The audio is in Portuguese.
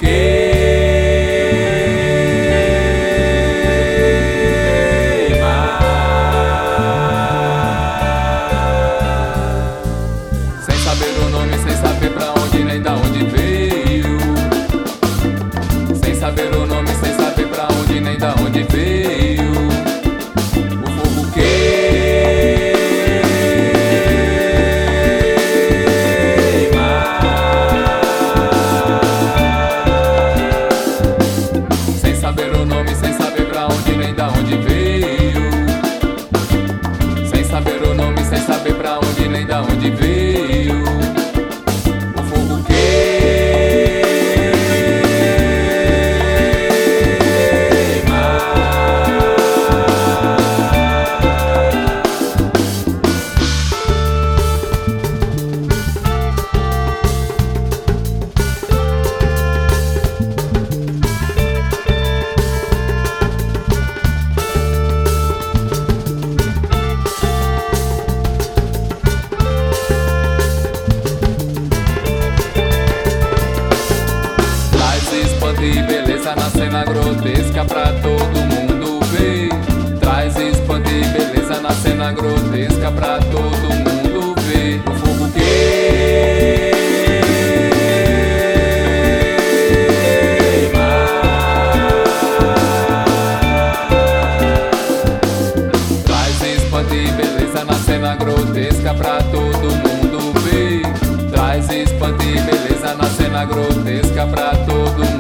Sem saber o nome, sem saber pra onde nem da onde veio. Sem saber o nome, sem saber pra onde nem da onde veio. O fogo queima. Sem saber o nome, sem saber pra onde nem da onde veio. Sem saber o nome, sem saber pra onde nem da onde veio. O fogo queima. E beleza na cena grotesca pra todo mundo ver. Traz espanto e beleza na cena grotesca pra todo mundo ver. O fogo queima. Traz espanto e beleza na cena grotesca pra todo mundo ver. Traz espanto e beleza na cena grotesca pra todo mundo ver.